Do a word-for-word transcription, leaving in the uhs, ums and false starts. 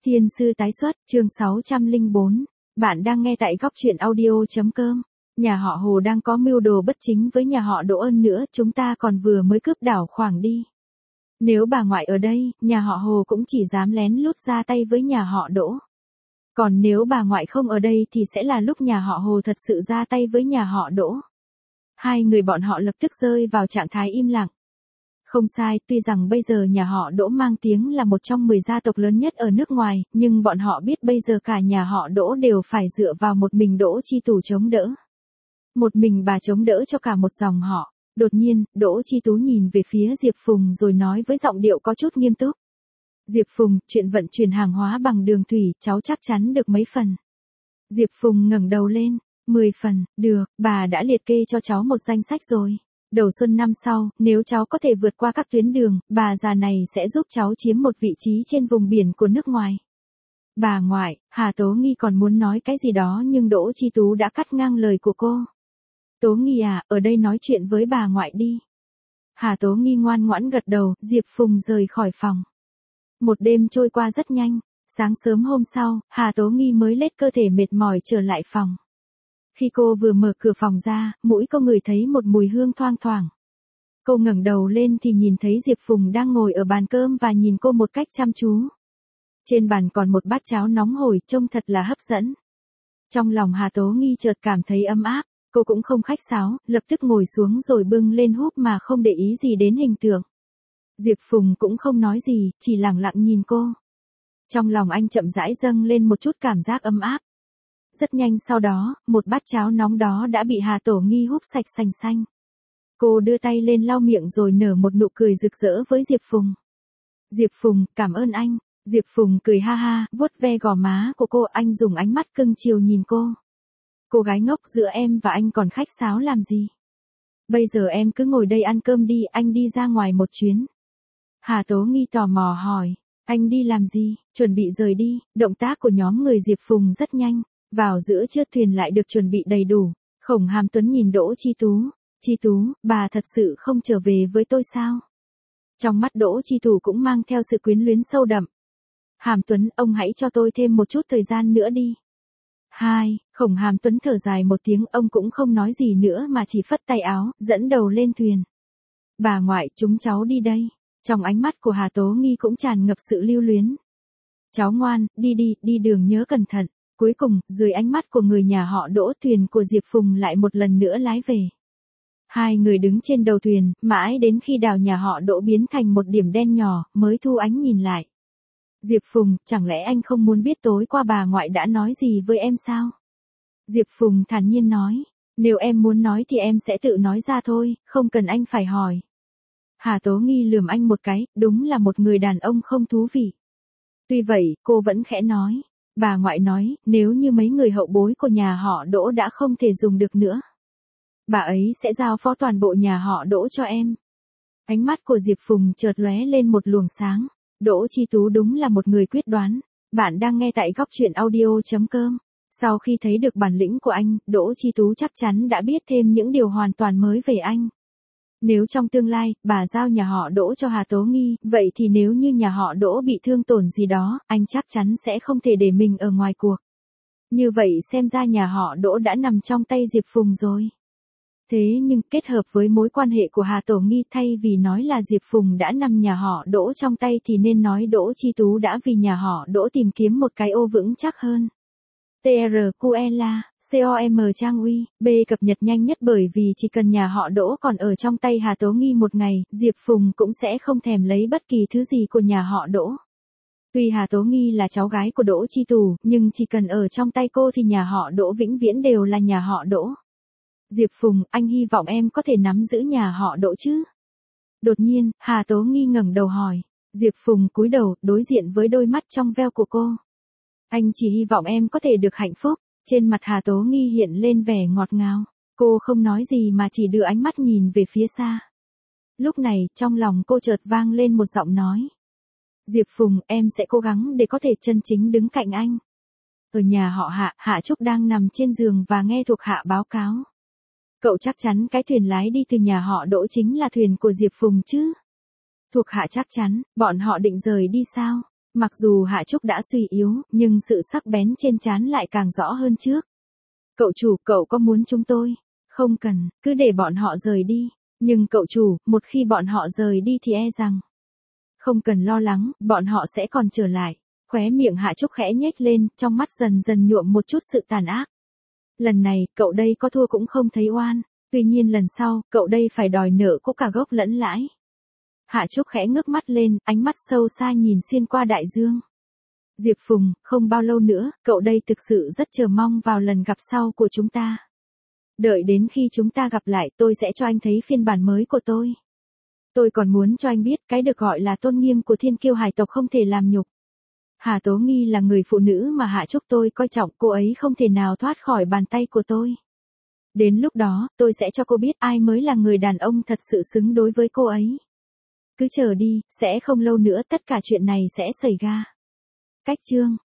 Thiên sư tái xuất, chương sáu trăm lẻ bốn. Bạn đang nghe tại góc truyện audio.com. Nhà họ Hồ đang có mưu đồ bất chính với nhà họ Đỗ ân nữa, chúng ta còn vừa mới cướp đảo Khoảng đi. Nếu bà ngoại ở đây, nhà họ Hồ cũng chỉ dám lén lút ra tay với nhà họ Đỗ. Còn nếu bà ngoại không ở đây thì sẽ là lúc nhà họ Hồ thật sự ra tay với nhà họ Đỗ. Hai người bọn họ lập tức rơi vào trạng thái im lặng. Không sai, tuy rằng bây giờ nhà họ Đỗ mang tiếng là một trong mười gia tộc lớn nhất ở nước ngoài, nhưng bọn họ biết bây giờ cả nhà họ Đỗ đều phải dựa vào một mình Đỗ Chi Tú chống đỡ. Một mình bà chống đỡ cho cả một dòng họ. Đột nhiên, Đỗ Chi Tú nhìn về phía Diệp Phùng rồi nói với giọng điệu có chút nghiêm túc. Diệp Phùng, chuyện vận chuyển hàng hóa bằng đường thủy, cháu chắc chắn được mấy phần. Diệp Phùng ngẩng đầu lên, mười phần, được, bà đã liệt kê cho cháu một danh sách rồi. Đầu xuân năm sau, nếu cháu có thể vượt qua các tuyến đường, bà già này sẽ giúp cháu chiếm một vị trí trên vùng biển của nước ngoài. Bà ngoại, Hà Tố Nghi còn muốn nói cái gì đó nhưng Đỗ Chi Tú đã cắt ngang lời của cô. Tố Nghi à, ở đây nói chuyện với bà ngoại đi. Hà Tố Nghi ngoan ngoãn gật đầu, Diệp Phùng rời khỏi phòng. Một đêm trôi qua rất nhanh, sáng sớm hôm sau, Hà Tố Nghi mới lết cơ thể mệt mỏi trở lại phòng. Khi cô vừa mở cửa phòng ra, mũi cô ngửi thấy một mùi hương thoang thoảng. Cô ngẩng đầu lên thì nhìn thấy Diệp Phùng đang ngồi ở bàn cơm và nhìn cô một cách chăm chú. Trên bàn còn một bát cháo nóng hổi trông thật là hấp dẫn. Trong lòng Hà Tố Nghi chợt cảm thấy ấm áp, cô cũng không khách sáo, lập tức ngồi xuống rồi bưng lên húp mà không để ý gì đến hình tượng. Diệp Phùng cũng không nói gì, chỉ lặng lặng nhìn cô. Trong lòng anh chậm rãi dâng lên một chút cảm giác ấm áp. Rất nhanh sau đó, một bát cháo nóng đó đã bị Hà Tố Nghi húp sạch sành xanh. Cô đưa tay lên lau miệng rồi nở một nụ cười rực rỡ với Diệp Phùng. Diệp Phùng, cảm ơn anh. Diệp Phùng cười ha ha, vuốt ve gò má của cô, anh dùng ánh mắt cưng chiều nhìn cô. Cô gái ngốc, giữa em và anh còn khách sáo làm gì? Bây giờ em cứ ngồi đây ăn cơm đi, anh đi ra ngoài một chuyến. Hà Tố Nghi tò mò hỏi, anh đi làm gì? Chuẩn bị rời đi. Động tác của nhóm người Diệp Phùng rất nhanh. Vào giữa trưa thuyền lại được chuẩn bị đầy đủ. Khổng Hàm Tuấn nhìn Đỗ Chi Tú. Chi Tú, bà thật sự không trở về với tôi sao? Trong mắt Đỗ Chi Tú cũng mang theo sự quyến luyến sâu đậm. Hàm Tuấn, ông hãy cho tôi thêm một chút thời gian nữa đi. Hai, Khổng Hàm Tuấn thở dài một tiếng, ông cũng không nói gì nữa mà chỉ phất tay áo, dẫn đầu lên thuyền. Bà ngoại, chúng cháu đi đây. Trong ánh mắt của Hà Tố Nghi cũng tràn ngập sự lưu luyến. Cháu ngoan, đi đi, đi đường nhớ cẩn thận. Cuối cùng, dưới ánh mắt của người nhà họ Đỗ, thuyền của Diệp Phùng lại một lần nữa lái về. Hai người đứng trên đầu thuyền, mãi đến khi đảo nhà họ Đỗ biến thành một điểm đen nhỏ, mới thu ánh nhìn lại. Diệp Phùng, chẳng lẽ anh không muốn biết tối qua bà ngoại đã nói gì với em sao? Diệp Phùng thản nhiên nói, nếu em muốn nói thì em sẽ tự nói ra thôi, không cần anh phải hỏi. Hà Tố Nghi lườm anh một cái, đúng là một người đàn ông không thú vị. Tuy vậy, cô vẫn khẽ nói. Bà ngoại nói, nếu như mấy người hậu bối của nhà họ Đỗ đã không thể dùng được nữa, bà ấy sẽ giao phó toàn bộ nhà họ Đỗ cho em. Ánh mắt của Diệp Phùng chợt lóe lên một luồng sáng. Đỗ Chi Tú đúng là một người quyết đoán. Bạn đang nghe tại góc truyện audio.com. Sau khi thấy được bản lĩnh của anh, Đỗ Chi Tú chắc chắn đã biết thêm những điều hoàn toàn mới về anh. Nếu trong tương lai, bà giao nhà họ Đỗ cho Hà Tố Nghi, vậy thì nếu như nhà họ Đỗ bị thương tổn gì đó, anh chắc chắn sẽ không thể để mình ở ngoài cuộc. Như vậy xem ra nhà họ Đỗ đã nằm trong tay Diệp Phùng rồi. Thế nhưng kết hợp với mối quan hệ của Hà Tố Nghi, thay vì nói là Diệp Phùng đã nằm nhà họ Đỗ trong tay thì nên nói Đỗ Chi Tú đã vì nhà họ Đỗ tìm kiếm một cái ô vững chắc hơn. tê rờ quy ela, com trang uy, B cập nhật nhanh nhất bởi vì chỉ cần nhà họ Đỗ còn ở trong tay Hà Tố Nghi một ngày, Diệp Phùng cũng sẽ không thèm lấy bất kỳ thứ gì của nhà họ Đỗ. Tuy Hà Tố Nghi là cháu gái của Đỗ Chi Tú, nhưng chỉ cần ở trong tay cô thì nhà họ Đỗ vĩnh viễn đều là nhà họ Đỗ. Diệp Phùng, anh hy vọng em có thể nắm giữ nhà họ Đỗ chứ? Đột nhiên, Hà Tố Nghi ngẩng đầu hỏi. Diệp Phùng cúi đầu, đối diện với đôi mắt trong veo của cô. Anh chỉ hy vọng em có thể được hạnh phúc. Trên mặt Hà Tố Nghi hiện lên vẻ ngọt ngào. Cô không nói gì mà chỉ đưa ánh mắt nhìn về phía xa. Lúc này, trong lòng cô chợt vang lên một giọng nói. Diệp Phùng, em sẽ cố gắng để có thể chân chính đứng cạnh anh. Ở nhà họ Hạ, Hạ Trúc đang nằm trên giường và nghe thuộc hạ báo cáo. Cậu chắc chắn cái thuyền lái đi từ nhà họ Đỗ chính là thuyền của Diệp Phùng chứ? Thuộc hạ chắc chắn, bọn họ định rời đi sao? Mặc dù Hạ Trúc đã suy yếu, nhưng sự sắc bén trên trán lại càng rõ hơn trước. Cậu chủ, cậu có muốn chúng tôi? Không cần, cứ để bọn họ rời đi. Nhưng cậu chủ, một khi bọn họ rời đi thì e rằng. Không cần lo lắng, bọn họ sẽ còn trở lại. Khóe miệng Hạ Trúc khẽ nhếch lên, trong mắt dần dần nhuộm một chút sự tàn ác. Lần này, cậu đây có thua cũng không thấy oan. Tuy nhiên lần sau, cậu đây phải đòi nợ có cả gốc lẫn lãi. Hạ Trúc khẽ ngước mắt lên, ánh mắt sâu xa nhìn xuyên qua đại dương. Diệp Phùng, không bao lâu nữa, cậu đây thực sự rất chờ mong vào lần gặp sau của chúng ta. Đợi đến khi chúng ta gặp lại, tôi sẽ cho anh thấy phiên bản mới của tôi. Tôi còn muốn cho anh biết, cái được gọi là tôn nghiêm của thiên kiêu hải tộc không thể làm nhục. Hà Tố Nghi là người phụ nữ mà Hạ Trúc tôi coi trọng, cô ấy không thể nào thoát khỏi bàn tay của tôi. Đến lúc đó, tôi sẽ cho cô biết ai mới là người đàn ông thật sự xứng đối với cô ấy. Cứ chờ đi, sẽ không lâu nữa tất cả chuyện này sẽ xảy ra. Cách chương